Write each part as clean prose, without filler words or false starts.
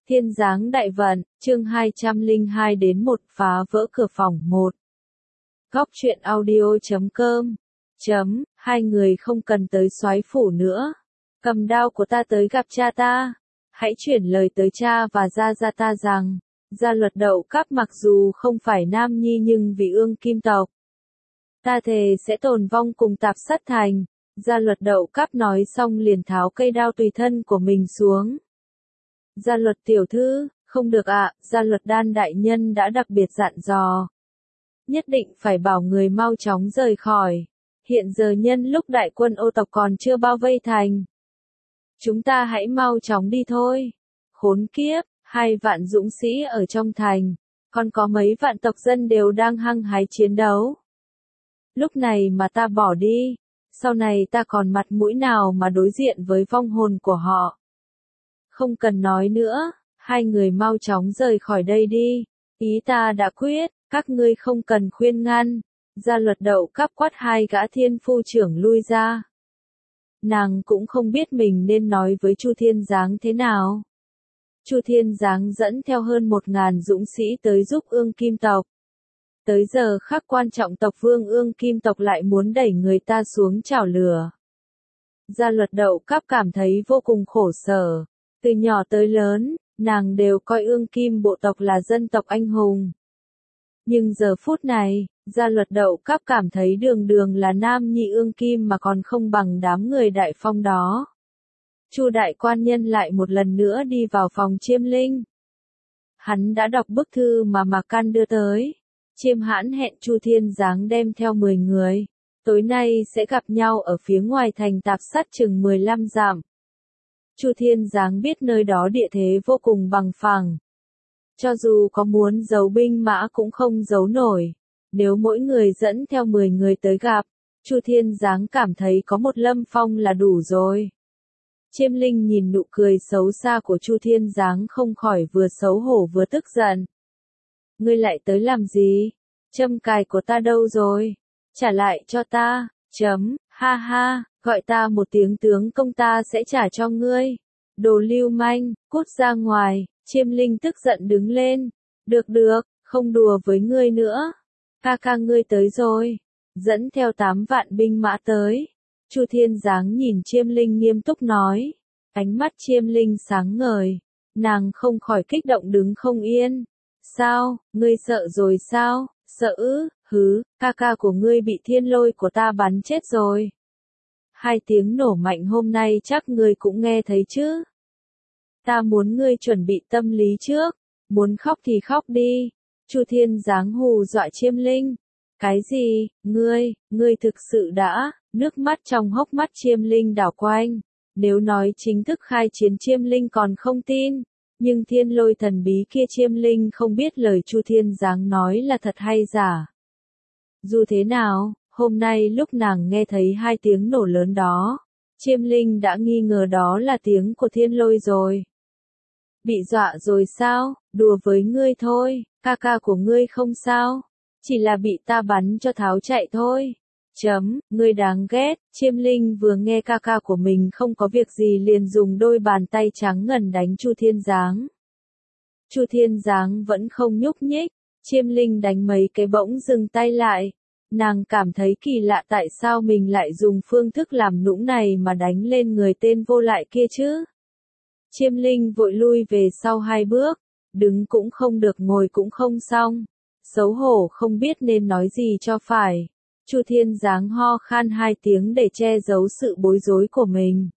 Thiên Giáng Đại Vận, chương 202 đến 1 phá vỡ cửa phòng 1. Góc truyện audio.com. Hai người không cần tới soái phủ nữa. Cầm đao của ta tới gặp cha ta. Hãy chuyển lời tới cha và gia ta rằng, gia luật Đậu Cáp mặc dù không phải nam nhi nhưng vì ương kim tộc. Ta thề sẽ tồn vong cùng Tạp Sát Thành. Gia luật Đậu Cáp nói xong liền tháo cây đao tùy thân của mình xuống. Gia luật tiểu thư, không được ạ, gia luật Đan đại nhân đã đặc biệt dặn dò. Nhất định phải bảo người mau chóng rời khỏi. Hiện giờ nhân lúc đại quân ô tộc còn chưa bao vây thành. Chúng ta hãy mau chóng đi thôi. Khốn kiếp, 2 vạn dũng sĩ ở trong thành, còn có mấy vạn tộc dân đều đang hăng hái chiến đấu. Lúc này mà ta bỏ đi, sau này ta còn mặt mũi nào mà đối diện với vong hồn của họ. Không cần nói nữa, hai người mau chóng rời khỏi đây đi. Ý ta đã quyết, các ngươi không cần khuyên ngăn. Gia luật Đậu Cáp quát 2 gã thiên phu trưởng lui ra. Nàng cũng không biết mình nên nói với Chu Thiên Giáng thế nào. Chu Thiên Giáng dẫn theo hơn 1000 dũng sĩ tới giúp ương kim tộc. Tới giờ khắc quan trọng tộc vương ương kim tộc lại muốn đẩy người ta xuống chảo lửa. Gia luật Đậu Cáp cảm thấy vô cùng khổ sở. Từ nhỏ tới lớn, nàng đều coi ương kim bộ tộc là dân tộc anh hùng. Nhưng giờ phút này, gia luật Đậu Cáp cảm thấy đường đường là nam nhi ương kim mà còn không bằng đám người đại phong đó. Chu đại quan nhân lại một lần nữa đi vào phòng Chiêm Linh. Hắn đã đọc bức thư mà Mạc Can đưa tới. Chiêm Hãn hẹn Chu Thiên Giáng đem theo 10 người. Tối nay sẽ gặp nhau ở phía ngoài thành Tạp Sát chừng 15 dặm. Chu Thiên Giáng biết nơi đó địa thế vô cùng bằng phẳng. Cho dù có muốn giấu binh mã cũng không giấu nổi. Nếu mỗi người dẫn theo 10 người tới gặp, Chu Thiên Giáng cảm thấy có một lâm phong là đủ rồi. Chiêm Linh nhìn nụ cười xấu xa của Chu Thiên Giáng không khỏi vừa xấu hổ vừa tức giận. Ngươi lại tới làm gì? Châm cài của ta đâu rồi? Trả lại cho ta. Ha ha, gọi ta một tiếng tướng công ta sẽ trả cho ngươi. Đồ lưu manh, cút ra ngoài. Chiêm Linh tức giận đứng lên. Được, không đùa với ngươi nữa. Ca ngươi tới rồi. Dẫn theo 8 vạn binh mã tới. Chu Thiên Giáng nhìn Chiêm Linh nghiêm túc nói. Ánh mắt Chiêm Linh sáng ngời. Nàng không khỏi kích động đứng không yên. Sao, ngươi sợ rồi sao? Sợ ư? Hứ, ca của ngươi bị thiên lôi của ta bắn chết rồi. 2 tiếng nổ mạnh hôm nay chắc ngươi cũng nghe thấy chứ. Ta muốn ngươi chuẩn bị tâm lý trước. Muốn khóc thì khóc đi. Chu Thiên Giáng hù dọa Chiêm Linh. Cái gì? Ngươi thực sự đã? Nước mắt trong hốc mắt Chiêm Linh đảo quanh. Nếu nói chính thức khai chiến Chiêm Linh còn không tin. Nhưng thiên lôi thần bí kia Chiêm Linh không biết lời Chu Thiên Giáng nói là thật hay giả. Dù thế nào, hôm nay lúc nàng nghe thấy 2 tiếng nổ lớn đó, Chiêm Linh đã nghi ngờ đó là tiếng của thiên lôi rồi. Bị dọa rồi sao? Đùa với ngươi thôi, ca của ngươi không sao. Chỉ là bị ta bắn cho tháo chạy thôi. Ngươi đáng ghét. Chiêm Linh vừa nghe ca của mình không có việc gì liền dùng đôi bàn tay trắng ngần đánh Chu Thiên Giáng. Chu Thiên Giáng vẫn không nhúc nhích. Chiêm Linh đánh mấy cái bỗng dừng tay lại. Nàng cảm thấy kỳ lạ tại sao mình lại dùng phương thức làm nũng này mà đánh lên người tên vô lại kia chứ. Chiêm Linh vội lui về sau 2 bước. Đứng cũng không được, ngồi cũng không xong. Xấu hổ không biết nên nói gì cho phải. Chu Thiên Giáng ho khan 2 tiếng để che giấu sự bối rối của mình.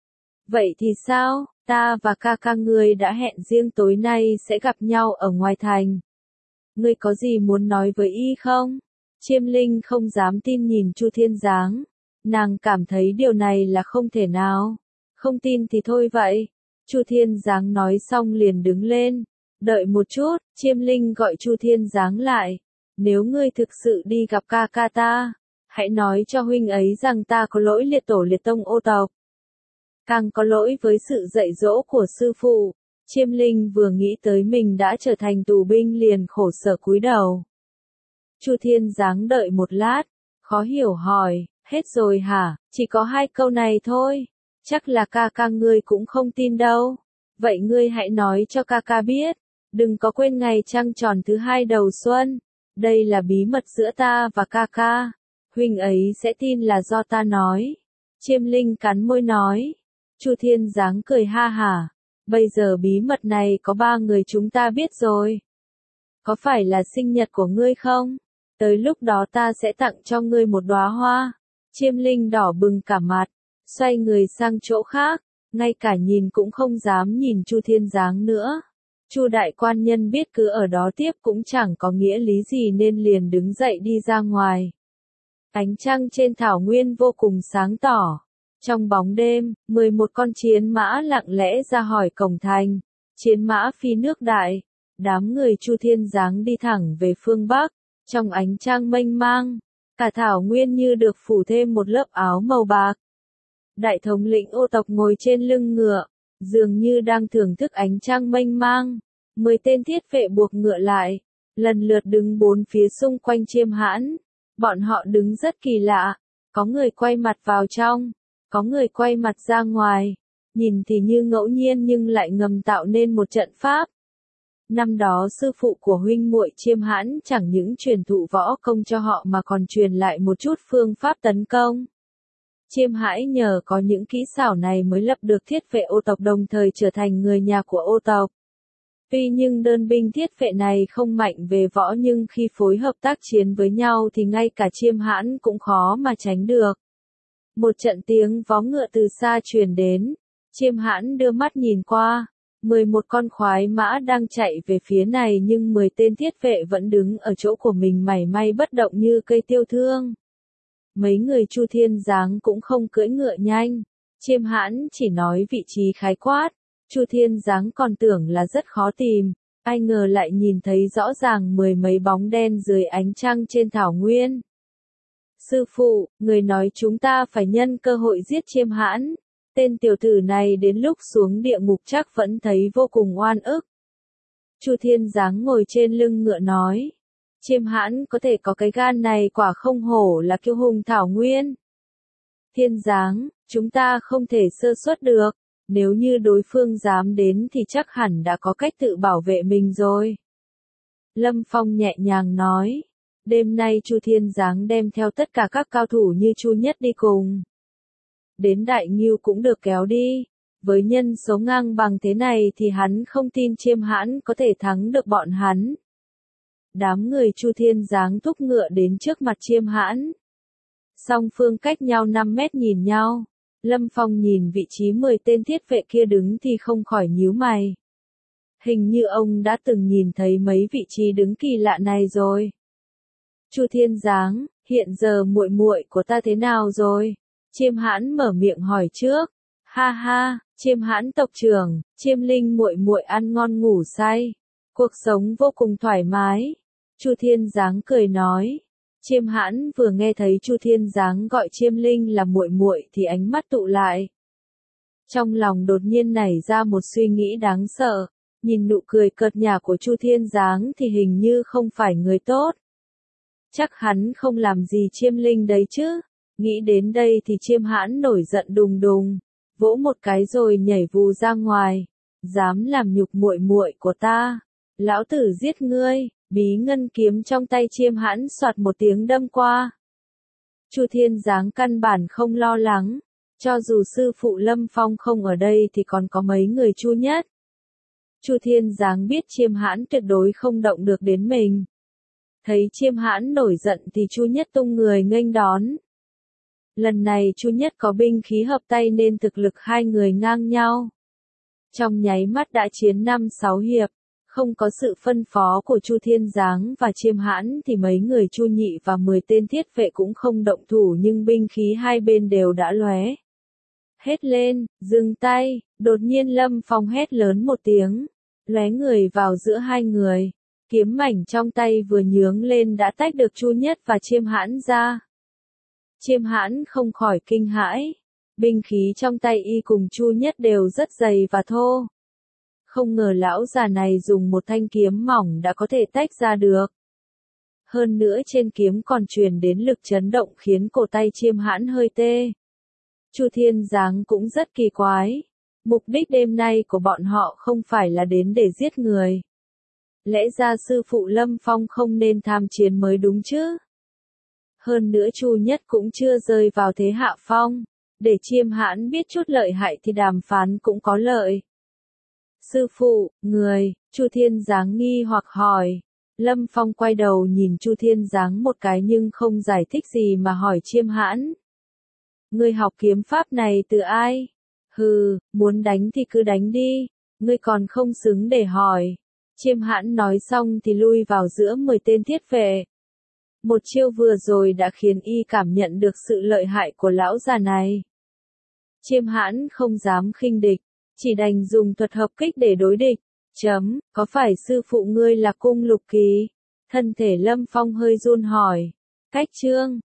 Vậy thì sao? Ta và ca ngươi đã hẹn riêng tối nay sẽ gặp nhau ở ngoài thành. Ngươi có gì muốn nói với y không? Chiêm Linh không dám tin nhìn Chu Thiên Giáng. Nàng cảm thấy điều này là không thể nào. Không tin thì thôi vậy. Chu Thiên Giáng nói xong liền đứng lên. Đợi một chút, Chiêm Linh gọi Chu Thiên Giáng lại. Nếu ngươi thực sự đi gặp ca ta, hãy nói cho huynh ấy rằng ta có lỗi liệt tổ liệt tông ô tộc. Càng có lỗi với sự dạy dỗ của sư phụ. Chiêm Linh vừa nghĩ tới mình đã trở thành tù binh liền khổ sở cúi đầu. Chu Thiên Giáng đợi một lát, khó hiểu hỏi, hết rồi hả? Chỉ có 2 câu này thôi. Chắc là ca ngươi cũng không tin đâu. Vậy ngươi hãy nói cho ca ca biết, đừng có quên ngày trăng tròn thứ 2 đầu xuân. Đây là bí mật giữa ta và ca ca. Huynh ấy sẽ tin là do ta nói. Chiêm Linh cắn môi nói. Chu Thiên Giáng cười ha hả. Bây giờ bí mật này có 3 người chúng ta biết rồi. Có phải là sinh nhật của ngươi không? Tới lúc đó ta sẽ tặng cho ngươi một đóa hoa. Chiêm Linh đỏ bừng cả mặt, xoay người sang chỗ khác, ngay cả nhìn cũng không dám nhìn Chu Thiên Giáng nữa. Chu đại quan nhân biết cứ ở đó tiếp cũng chẳng có nghĩa lý gì nên liền đứng dậy đi ra ngoài. Ánh trăng trên thảo nguyên vô cùng sáng tỏ. Trong bóng đêm, 11 con chiến mã lặng lẽ ra khỏi cổng thành. Chiến mã phi nước đại. Đám người Chu Thiên Giáng đi thẳng về phương Bắc. Trong ánh trăng mênh mang, cả thảo nguyên như được phủ thêm một lớp áo màu bạc. Đại thống lĩnh ô tộc ngồi trên lưng ngựa, dường như đang thưởng thức ánh trăng mênh mang. 10 tên thiết vệ buộc ngựa lại, lần lượt đứng bốn phía xung quanh Chiêm Hãn. Bọn họ đứng rất kỳ lạ, có người quay mặt vào trong, có người quay mặt ra ngoài, nhìn thì như ngẫu nhiên nhưng lại ngầm tạo nên một trận pháp. Năm đó sư phụ của huynh muội Chiêm Hãn chẳng những truyền thụ võ công cho họ mà còn truyền lại một chút phương pháp tấn công. Chiêm Hãn nhờ có những kỹ xảo này mới lập được thiết vệ ô tộc đồng thời trở thành người nhà của ô tộc. Tuy nhưng đơn binh thiết vệ này không mạnh về võ nhưng khi phối hợp tác chiến với nhau thì ngay cả Chiêm Hãn cũng khó mà tránh được. Một trận tiếng vó ngựa từ xa truyền đến, Chiêm Hãn đưa mắt nhìn qua. 11 con khoái mã đang chạy về phía này nhưng 10 tên thiết vệ vẫn đứng ở chỗ của mình mảy may bất động như cây tiêu thương. Mấy người Chu Thiên Giáng cũng không cưỡi ngựa nhanh. Chiêm Hãn chỉ nói vị trí khái quát. Chu Thiên Giáng còn tưởng là rất khó tìm. Ai ngờ lại nhìn thấy rõ ràng 10 mấy bóng đen dưới ánh trăng trên thảo nguyên. Sư phụ, người nói chúng ta phải nhân cơ hội giết Chiêm Hãn. Tên tiểu tử này đến lúc xuống địa ngục chắc vẫn thấy vô cùng oan ức. Chu Thiên Giáng ngồi trên lưng ngựa nói. Chiêm Hãn có thể có cái gan này quả không hổ là kiêu hùng thảo nguyên. Thiên Giáng, chúng ta không thể sơ suất được. Nếu như đối phương dám đến thì chắc hẳn đã có cách tự bảo vệ mình rồi. Lâm Phong nhẹ nhàng nói. Đêm nay Chu Thiên Giáng đem theo tất cả các cao thủ như Chu Nhất đi cùng. Đến Đại Ngưu cũng được kéo đi. Với nhân số ngang bằng thế này thì hắn không tin Chiêm Hãn có thể thắng được bọn hắn. Đám người Chu Thiên Giáng thúc ngựa đến trước mặt Chiêm Hãn. Song phương cách nhau 5 mét nhìn nhau. Lâm Phong nhìn vị trí 10 tên thiết vệ kia đứng thì không khỏi nhíu mày. Hình như ông đã từng nhìn thấy mấy vị trí đứng kỳ lạ này rồi. Chu Thiên Giáng, hiện giờ muội muội của ta thế nào rồi? Chiêm Hãn mở miệng hỏi trước. Ha ha, Chiêm Hãn tộc trưởng, Chiêm Linh muội muội ăn ngon ngủ say, cuộc sống vô cùng thoải mái. Chu Thiên Giáng cười nói. Chiêm Hãn vừa nghe thấy Chu Thiên Giáng gọi Chiêm Linh là muội muội thì ánh mắt tụ lại. Trong lòng đột nhiên nảy ra một suy nghĩ đáng sợ, nhìn nụ cười cợt nhả của Chu Thiên Giáng thì hình như không phải người tốt. Chắc hắn không làm gì Chiêm Linh đấy chứ. Nghĩ đến đây thì Chiêm Hãn nổi giận đùng đùng, vỗ một cái rồi nhảy vù ra ngoài. Dám làm nhục muội muội của ta, lão tử giết ngươi. Bí ngân kiếm trong tay Chiêm Hãn soạt một tiếng đâm qua. Chu Thiên Giáng căn bản không lo lắng, cho dù sư phụ Lâm Phong không ở đây thì còn có mấy người Chu Nhất. Chu Thiên Giáng biết Chiêm Hãn tuyệt đối không động được đến mình. Thấy Chiêm Hãn nổi giận thì Chu Nhất tung người nghênh đón. Lần này Chu Nhất có binh khí hợp tay nên thực lực hai người ngang nhau. Trong nháy mắt đã chiến 5-6 hiệp. Không có sự phân phó của Chu Thiên Giáng và Chiêm Hãn thì mấy người Chu Nhị và 10 tên thiết vệ cũng không động thủ nhưng binh khí hai bên đều đã lóe. Hét lên, dừng tay, đột nhiên Lâm Phong hét lớn một tiếng, lóe người vào giữa hai người. Kiếm mảnh trong tay vừa nhướng lên đã tách được Chu Nhất và Chiêm Hãn ra. Chiêm Hãn không khỏi kinh hãi, binh khí trong tay y cùng Chu Nhất đều rất dày và thô. Không ngờ lão già này dùng một thanh kiếm mỏng đã có thể tách ra được. Hơn nữa trên kiếm còn truyền đến lực chấn động khiến cổ tay Chiêm Hãn hơi tê. Chu Thiên Giáng cũng rất kỳ quái. Mục đích đêm nay của bọn họ không phải là đến để giết người. Lẽ ra sư phụ Lâm Phong không nên tham chiến mới đúng chứ. Hơn nữa Chu Nhất cũng chưa rơi vào thế hạ phong. Để Chiêm Hãn biết chút lợi hại thì đàm phán cũng có lợi. Sư phụ, người, Chu Thiên Giáng nghi hoặc hỏi. Lâm Phong quay đầu nhìn Chu Thiên Giáng một cái nhưng không giải thích gì mà hỏi Chiêm Hãn. Ngươi học kiếm pháp này từ ai? Hừ, muốn đánh thì cứ đánh đi, ngươi còn không xứng để hỏi. Chiêm Hãn nói xong thì lui vào giữa 10 tên thiết vệ. Một chiêu vừa rồi đã khiến y cảm nhận được sự lợi hại của lão già này. Chiêm Hãn không dám khinh địch, chỉ đành dùng thuật hợp kích để đối địch. Có phải sư phụ ngươi là Cung Lục Kỳ? Thân thể Lâm Phong hơi run hỏi. Cách chương